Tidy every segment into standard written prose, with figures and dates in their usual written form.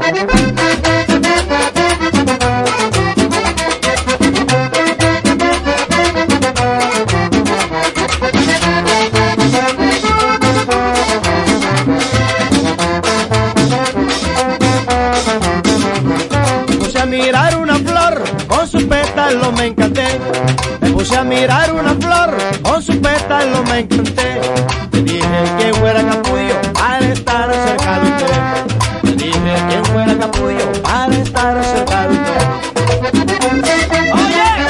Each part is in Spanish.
Mirar una flor, con sus pétalos me encanté. Me puse a mirar una flor, con sus pétalos me encanté. Te dije quién fuera capullo para estar cerca de usted. Te dije quién fuera capullo para estar cerca de usted. Oye,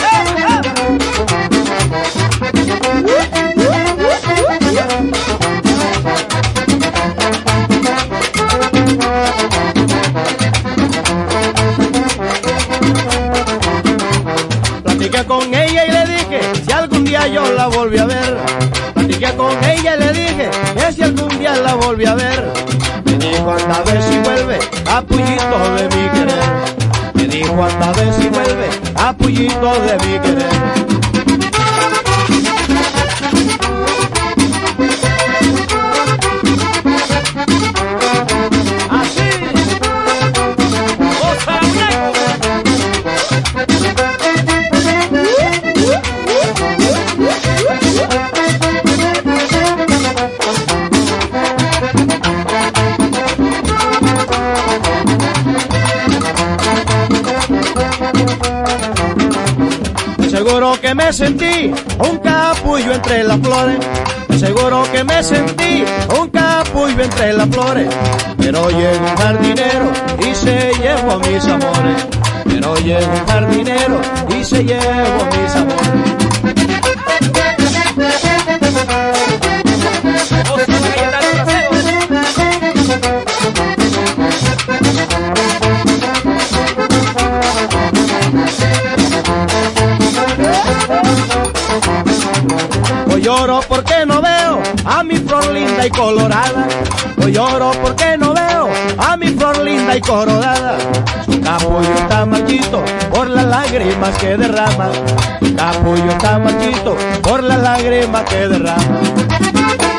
Platiqué con ella y le dije si algún día yo la volví a ver. Platiqué con ella y le dije que si algún día la volví a ver. Me dijo anda a ver si vuelve, capullito de mi querer. Me dijo anda a ver si vuelve, capullito de mi querer. Seguro que me sentí un capullo entre las flores. Seguro que me sentí un capullo entre las flores. Pero llegó un jardinero y se llevó a mis amores. Pero llegó un jardinero y se llevó a mis amores. Hoy lloro porque no veo a mi flor linda y colorada. Hoy lloro porque no veo a mi flor linda y colorada. Su capullo está marchito por las lágrimas que derrama. Su capullo está marchito por las lágrimas que derrama.